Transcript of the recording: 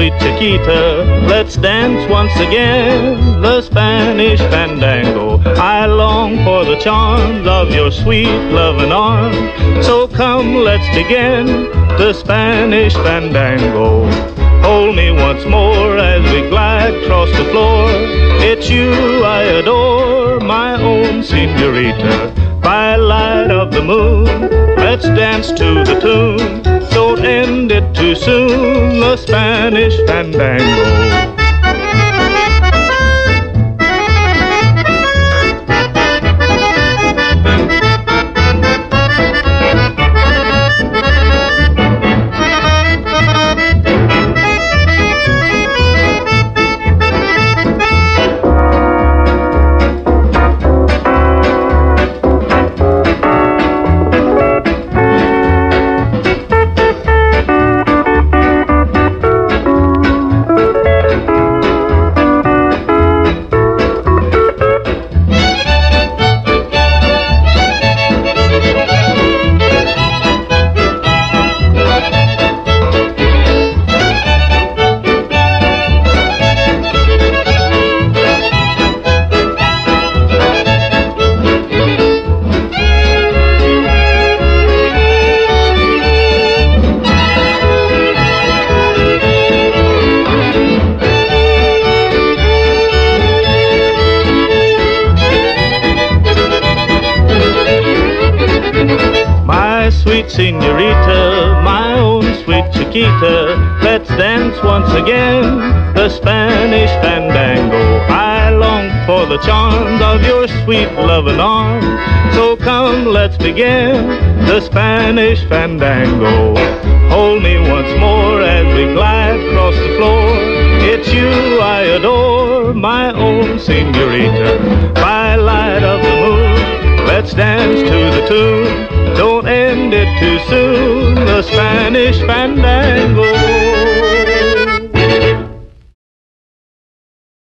sweet Chiquita, let's dance once again the Spanish fandango. I long for the charms of your sweet loving arms, so come, let's begin the Spanish fandango. Hold me once more as we glide across the floor. It's you I adore, my own señorita. By light of the moon, let's dance to the tune. Don't end it too soon, the Spanish fandango. Sweet señorita, my own sweet Chiquita, let's dance once again the Spanish fandango. I long for the charms of your sweet loving arms, so come, let's begin the Spanish fandango. Hold me once more as we glide across the floor. It's you I adore, my own señorita. By light of the moon, let's dance to the tune. Don't end it too soon, the Spanish fandango.